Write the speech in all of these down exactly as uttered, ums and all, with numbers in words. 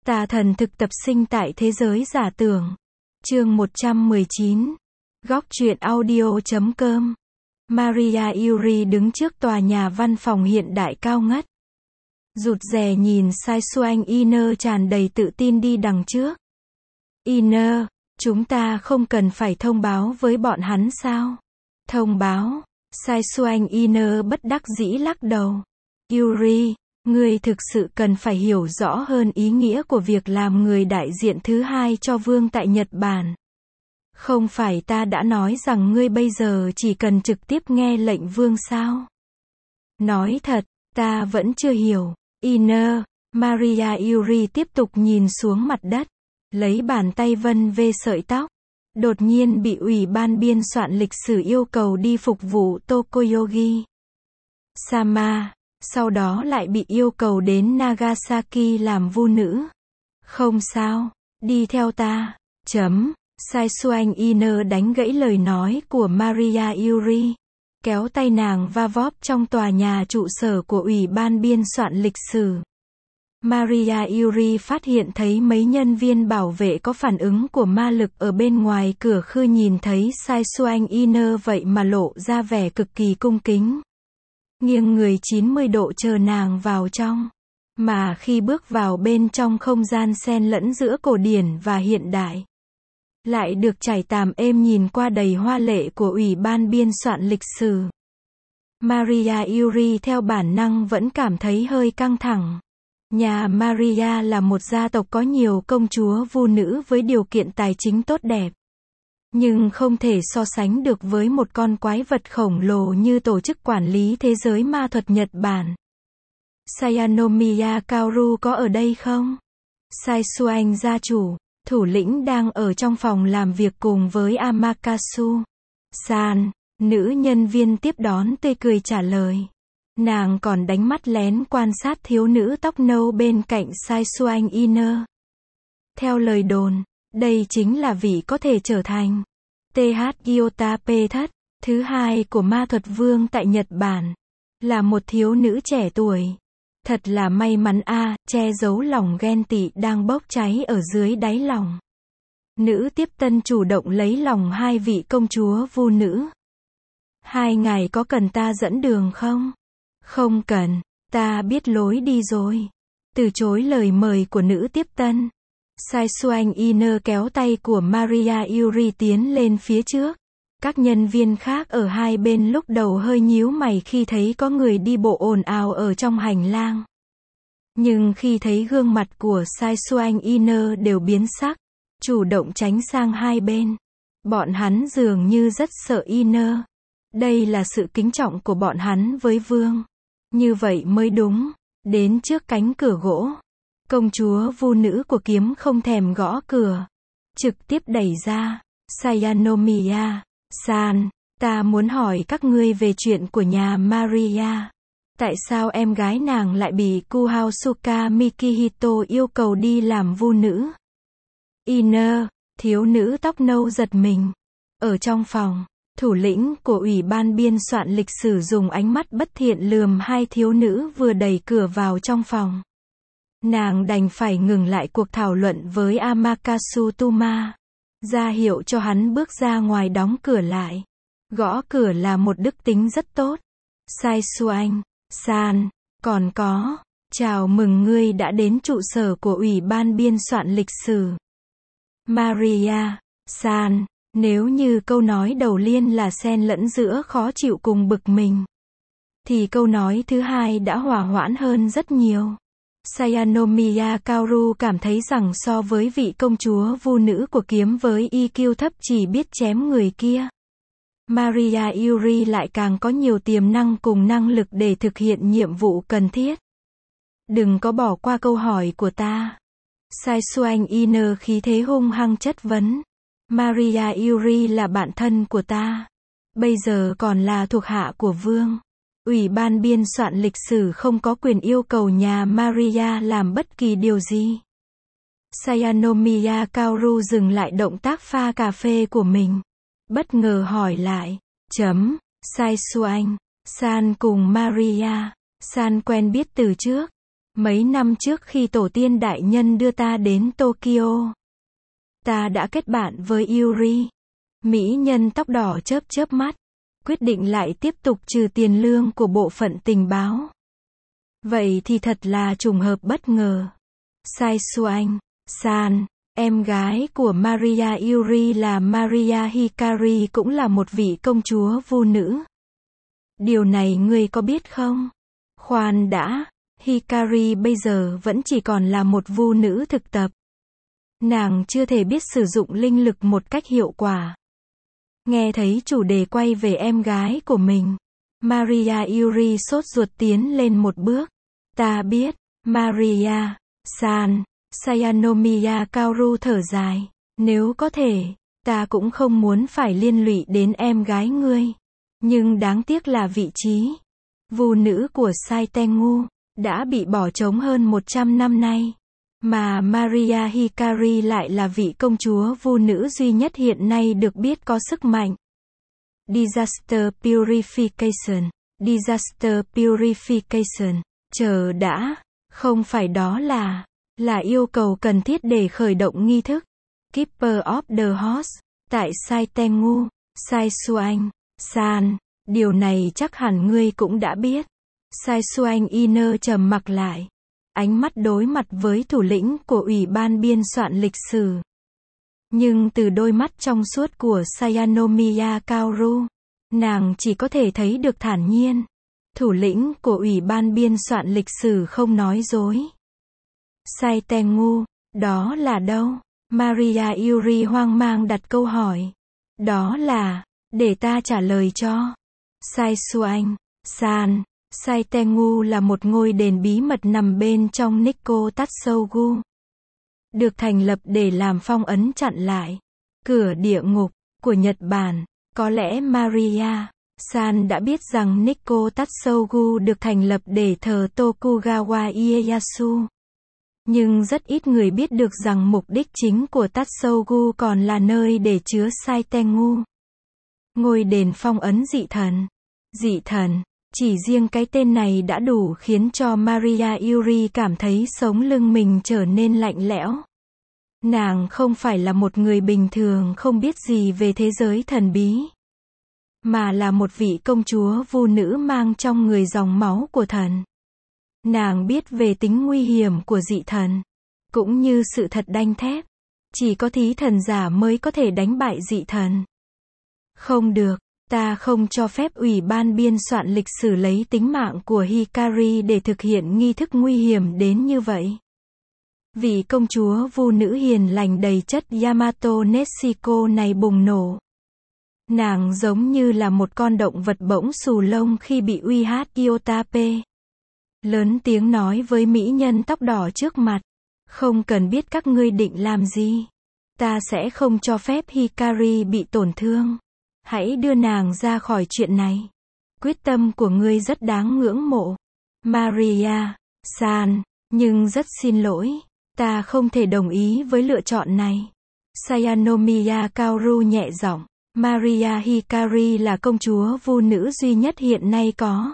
Tà thần thực tập sinh tại thế giới giả tưởng. Chương một trăm mười chín. Góc truyện audio.com. Maria Yuri đứng trước tòa nhà văn phòng hiện đại cao ngất. Rụt rè nhìn Sai Xuanh Iner tràn đầy tự tin đi đằng trước. Iner, chúng ta không cần phải thông báo với bọn hắn sao? Thông báo? Sai Xuanh Iner bất đắc dĩ lắc đầu. Yuri, ngươi thực sự cần phải hiểu rõ hơn ý nghĩa của việc làm người đại diện thứ hai cho vương tại Nhật Bản. Không phải ta đã nói rằng ngươi bây giờ chỉ cần trực tiếp nghe lệnh vương sao? Nói thật, ta vẫn chưa hiểu. Iner, Maria Yuri tiếp tục nhìn xuống mặt đất, lấy bàn tay vân về sợi tóc. Đột nhiên bị ủy ban biên soạn lịch sử yêu cầu đi phục vụ Tokoyogi Sama, sau đó lại bị yêu cầu đến Nagasaki làm vu nữ. Không sao, đi theo ta. Chấm. Sai Xuanh Iner đánh gãy lời nói của Maria Yuri, kéo tay nàng va vóp trong tòa nhà trụ sở của ủy ban biên soạn lịch sử. Maria Yuri phát hiện thấy mấy nhân viên bảo vệ có phản ứng của ma lực ở bên ngoài cửa khư nhìn thấy Sai Xuanh Iner vậy mà lộ ra vẻ cực kỳ cung kính. Nghiêng người chín mươi độ chờ nàng vào trong. Mà khi bước vào bên trong không gian xen lẫn giữa cổ điển và hiện đại, lại được trải tàm êm nhìn qua đầy hoa lệ của ủy ban biên soạn lịch sử. Maria Yuri theo bản năng vẫn cảm thấy hơi căng thẳng. Nhà Maria là một gia tộc có nhiều công chúa vu nữ với điều kiện tài chính tốt đẹp. Nhưng không thể so sánh được với một con quái vật khổng lồ như tổ chức quản lý thế giới ma thuật Nhật Bản. Sayanomiya Kaoru có ở đây không? Sai Xuanh gia chủ, thủ lĩnh đang ở trong phòng làm việc cùng với Amakasu San, nữ nhân viên tiếp đón tươi cười trả lời. Nàng còn đánh mắt lén quan sát thiếu nữ tóc nâu bên cạnh Sai Xuanh Iner. Theo lời đồn, đây chính là vị có thể trở thành tê hát Gyota P thất, thứ hai của ma thuật vương tại Nhật Bản. Là một thiếu nữ trẻ tuổi. Thật là may mắn a, à, che giấu lòng ghen tị đang bốc cháy ở dưới đáy lòng. Nữ tiếp tân chủ động lấy lòng hai vị công chúa vu nữ. Hai ngài có cần ta dẫn đường không? Không cần, ta biết lối đi rồi. Từ chối lời mời của nữ tiếp tân, Sai Xuanh Iner kéo tay của Maria Yuri tiến lên phía trước. Các nhân viên khác ở hai bên lúc đầu hơi nhíu mày khi thấy có người đi bộ ồn ào ở trong hành lang. Nhưng khi thấy gương mặt của Sai Xuanh Iner đều biến sắc, chủ động tránh sang hai bên. Bọn hắn dường như rất sợ Iner. Đây là sự kính trọng của bọn hắn với vương. Như vậy mới đúng. Đến trước cánh cửa gỗ, công chúa vu nữ của kiếm không thèm gõ cửa, trực tiếp đẩy ra. Sayanomiya San, ta muốn hỏi các ngươi về chuyện của nhà Maria. Tại sao em gái nàng lại bị Kuhaosuka Mikihito yêu cầu đi làm vu nữ? Iner, thiếu nữ tóc nâu giật mình. Ở trong phòng, thủ lĩnh của ủy ban biên soạn lịch sử dùng ánh mắt bất thiện lườm hai thiếu nữ vừa đẩy cửa vào trong phòng. Nàng đành phải ngừng lại cuộc thảo luận với Amakasu Tuma, ra hiệu cho hắn bước ra ngoài đóng cửa lại. Gõ cửa là một đức tính rất tốt. Sai Xuanh San, còn có, chào mừng ngươi đã đến trụ sở của ủy ban biên soạn lịch sử. Maria San, nếu như câu nói đầu liên là xen lẫn giữa khó chịu cùng bực mình, thì câu nói thứ hai đã hòa hoãn hơn rất nhiều. Sayanomiya Kaoru cảm thấy rằng so với vị công chúa vu nữ của kiếm với i kiu thấp chỉ biết chém người kia, Maria Yuri lại càng có nhiều tiềm năng cùng năng lực để thực hiện nhiệm vụ cần thiết. Đừng có bỏ qua câu hỏi của ta. Sai Xuanh Iner khí thế hung hăng chất vấn. Maria Yuri là bạn thân của ta. Bây giờ còn là thuộc hạ của vương. Ủy ban biên soạn lịch sử không có quyền yêu cầu nhà Maria làm bất kỳ điều gì. Sayanomiya Kaoru dừng lại động tác pha cà phê của mình. Bất ngờ hỏi lại. Chấm. Sai Xuanh San cùng Maria San quen biết từ trước. Mấy năm trước khi tổ tiên đại nhân đưa ta đến Tokyo, ta đã kết bạn với Yuri. Mỹ nhân tóc đỏ chớp chớp mắt, quyết định lại tiếp tục trừ tiền lương của bộ phận tình báo. Vậy thì thật là trùng hợp bất ngờ. Sai Xuanh, San, em gái của Maria Yuri là Maria Hikari cũng là một vị công chúa vu nữ. Điều này ngươi có biết không? Khoan đã, Hikari bây giờ vẫn chỉ còn là một vu nữ thực tập. Nàng chưa thể biết sử dụng linh lực một cách hiệu quả. Nghe thấy chủ đề quay về em gái của mình, Maria Yuri sốt ruột tiến lên một bước. Ta biết, Maria, San, Sayanomiya Kaoru thở dài. Nếu có thể, ta cũng không muốn phải liên lụy đến em gái ngươi. Nhưng đáng tiếc là vị trí vu nữ của Sai Tengu đã bị bỏ trống hơn một trăm năm nay. Mà Maria Hikari lại là vị công chúa vu nữ duy nhất hiện nay được biết có sức mạnh. Disaster Purification. Disaster Purification. Chờ đã. Không phải đó là, là yêu cầu cần thiết để khởi động nghi thức. Keeper of the Horse. Tại Sai Tengu, Sai Xuanh, San. Điều này chắc hẳn ngươi cũng đã biết. Sai Xuanh Iner trầm mặc lại. Ánh mắt đối mặt với thủ lĩnh của Ủy ban biên soạn lịch sử. Nhưng từ đôi mắt trong suốt của Sayanomiya Kaoru, nàng chỉ có thể thấy được thản nhiên. Thủ lĩnh của Ủy ban biên soạn lịch sử không nói dối. Sai Tengu, đó là đâu? Maria Yuri hoang mang đặt câu hỏi. Đó là, để ta trả lời cho. Sai Xuanh, San. Sai Tengu là một ngôi đền bí mật nằm bên trong Nikko Tatsugu. Được thành lập để làm phong ấn chặn lại cửa địa ngục của Nhật Bản. Có lẽ Maria, San đã biết rằng Nikko Tatsugu được thành lập để thờ Tokugawa Ieyasu. Nhưng rất ít người biết được rằng mục đích chính của Tatsugu còn là nơi để chứa Sai Tengu. Ngôi đền phong ấn dị thần. Dị thần. Chỉ riêng cái tên này đã đủ khiến cho Maria Yuri cảm thấy sống lưng mình trở nên lạnh lẽo. Nàng không phải là một người bình thường không biết gì về thế giới thần bí, mà là một vị công chúa vu nữ mang trong người dòng máu của thần. Nàng biết về tính nguy hiểm của dị thần, cũng như sự thật đanh thép. Chỉ có thí thần giả mới có thể đánh bại dị thần. Không được. Ta không cho phép Ủy ban biên soạn lịch sử lấy tính mạng của Hikari để thực hiện nghi thức nguy hiểm đến như vậy. Vị công chúa vu nữ hiền lành đầy chất Yamato Neshiko này bùng nổ. Nàng giống như là một con động vật bỗng xù lông khi bị uy hát Iotape. Lớn tiếng nói với mỹ nhân tóc đỏ trước mặt. Không cần biết các ngươi định làm gì. Ta sẽ không cho phép Hikari bị tổn thương. Hãy đưa nàng ra khỏi chuyện này. Quyết tâm của ngươi rất đáng ngưỡng mộ. Maria, San, nhưng rất xin lỗi. Ta không thể đồng ý với lựa chọn này. Sayanomiya Kaoru nhẹ giọng. Maria Hikari là công chúa vu nữ duy nhất hiện nay có.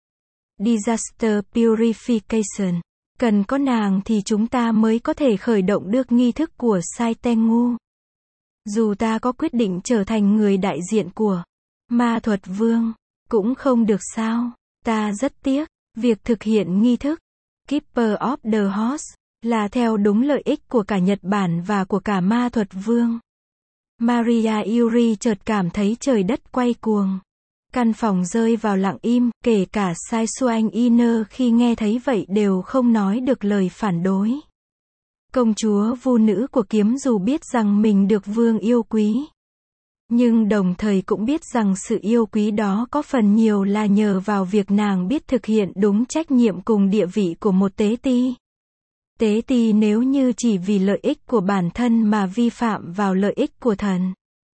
Disaster Purification. Cần có nàng thì chúng ta mới có thể khởi động được nghi thức của Sai Tengu. Dù ta có quyết định trở thành người đại diện của Ma Thuật Vương, cũng không được sao. Ta rất tiếc, việc thực hiện nghi thức Keeper of the Horse là theo đúng lợi ích của cả Nhật Bản và của cả Ma Thuật Vương. Maria Yuri chợt cảm thấy trời đất quay cuồng. Căn phòng rơi vào lặng im, kể cả Sai Xuanh Iner khi nghe thấy vậy đều không nói được lời phản đối. Công chúa vu nữ của kiếm dù biết rằng mình được vương yêu quý, nhưng đồng thời cũng biết rằng sự yêu quý đó có phần nhiều là nhờ vào việc nàng biết thực hiện đúng trách nhiệm cùng địa vị của một tế ti. Tế ti nếu như chỉ vì lợi ích của bản thân mà vi phạm vào lợi ích của thần,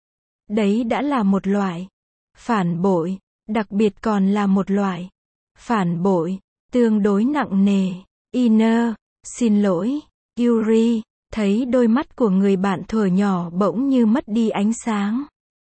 đấy đã là một loại phản bội, đặc biệt còn là một loại phản bội tương đối nặng nề. Iner, xin lỗi. Yuri, thấy đôi mắt của người bạn thuở nhỏ bỗng như mất đi ánh sáng.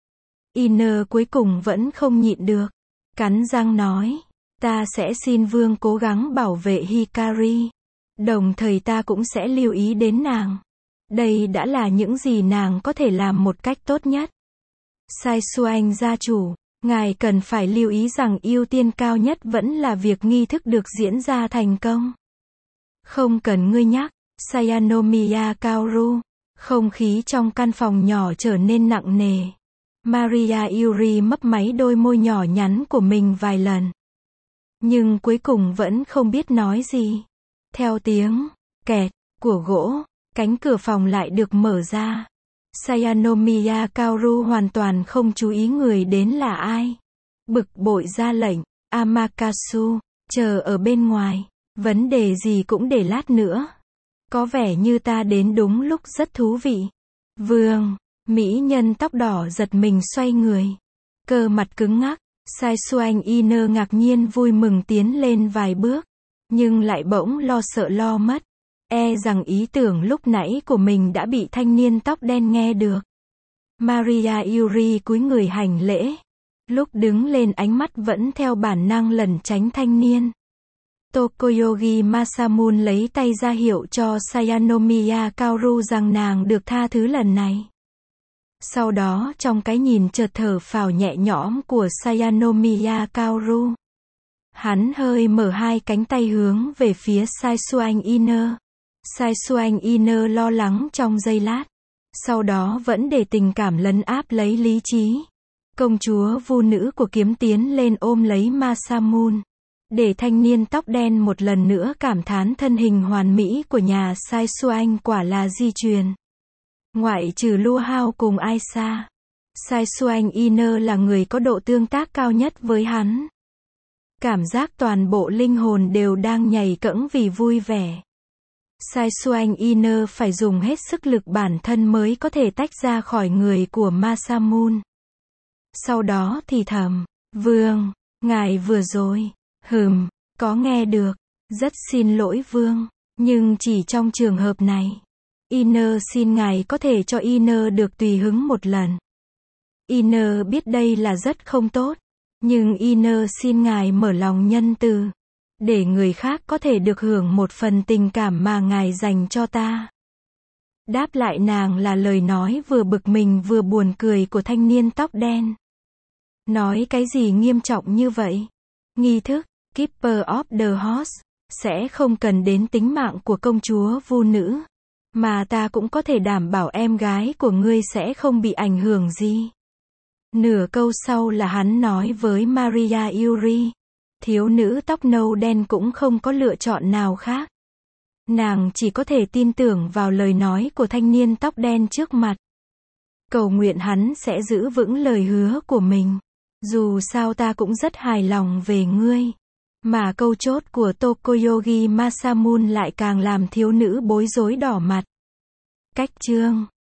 Iner cuối cùng vẫn không nhịn được. Cắn răng nói, ta sẽ xin vương cố gắng bảo vệ Hikari. Đồng thời ta cũng sẽ lưu ý đến nàng. Đây đã là những gì nàng có thể làm một cách tốt nhất. Sai Xuanh gia chủ, ngài cần phải lưu ý rằng ưu tiên cao nhất vẫn là việc nghi thức được diễn ra thành công. Không cần ngươi nhắc, Sayanomiya Kaoru. Không khí trong căn phòng nhỏ trở nên nặng nề. Maria Yuri mấp máy đôi môi nhỏ nhắn của mình vài lần. Nhưng cuối cùng vẫn không biết nói gì. Theo tiếng kẹt của gỗ, cánh cửa phòng lại được mở ra. Sayanomiya Kaoru hoàn toàn không chú ý người đến là ai. Bực bội ra lệnh, Amaterasu, chờ ở bên ngoài, vấn đề gì cũng để lát nữa. Có vẻ như ta đến đúng lúc rất thú vị. Vương, mỹ nhân tóc đỏ giật mình xoay người. Cơ mặt cứng ngắc, Sai Xuanh Iner ngạc nhiên vui mừng tiến lên vài bước. Nhưng lại bỗng lo sợ lo mất. E rằng ý tưởng lúc nãy của mình đã bị thanh niên tóc đen nghe được. Maria Yuri cúi người hành lễ. Lúc đứng lên ánh mắt vẫn theo bản năng lẩn tránh thanh niên. Tokoyogi Masamune lấy tay ra hiệu cho Sayanomiya Kaoru rằng nàng được tha thứ lần này. Sau đó trong cái nhìn chợt thở phào nhẹ nhõm của Sayanomiya Kaoru, hắn hơi mở hai cánh tay hướng về phía Sai Xuanh Iner. Sai Xuanh Iner lo lắng trong giây lát. Sau đó vẫn để tình cảm lấn áp lấy lý trí. Công chúa vu nữ của kiếm tiến lên ôm lấy Masamune. Để thanh niên tóc đen một lần nữa cảm thán thân hình hoàn mỹ của nhà Sai Xuanh quả là di truyền. Ngoại trừ Lu Hao cùng Aisa, Sai Xuanh Iner là người có độ tương tác cao nhất với hắn. Cảm giác toàn bộ linh hồn đều đang nhảy cẫng vì vui vẻ. Sai Xuanh Iner phải dùng hết sức lực bản thân mới có thể tách ra khỏi người của Masamune. Sau đó thì thầm, Vương, ngài vừa rồi, hừm, có nghe được, rất xin lỗi Vương, nhưng chỉ trong trường hợp này. Iner xin ngài có thể cho Iner được tùy hứng một lần. Iner biết đây là rất không tốt, nhưng Iner xin ngài mở lòng nhân từ, để người khác có thể được hưởng một phần tình cảm mà ngài dành cho ta. Đáp lại nàng là lời nói vừa bực mình vừa buồn cười của thanh niên tóc đen. Nói cái gì nghiêm trọng như vậy? Nghi thức, Keeper of the Horse, sẽ không cần đến tính mạng của công chúa vu nữ. Mà ta cũng có thể đảm bảo em gái của ngươi sẽ không bị ảnh hưởng gì. Nửa câu sau là hắn nói với Maria Yuri. Thiếu nữ tóc nâu đen cũng không có lựa chọn nào khác. Nàng chỉ có thể tin tưởng vào lời nói của thanh niên tóc đen trước mặt. Cầu nguyện hắn sẽ giữ vững lời hứa của mình. Dù sao ta cũng rất hài lòng về ngươi. Mà câu chốt của Tokoyogi Masamune lại càng làm thiếu nữ bối rối đỏ mặt. Cách chương